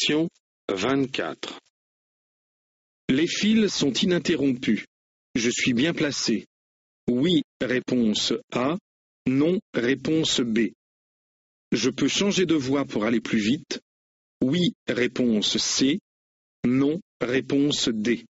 Question 24. Les fils sont ininterrompus. Je suis bien placé. Oui, réponse A. Non, réponse B. Je peux changer de voie pour aller plus vite. Oui, réponse C. Non, réponse D.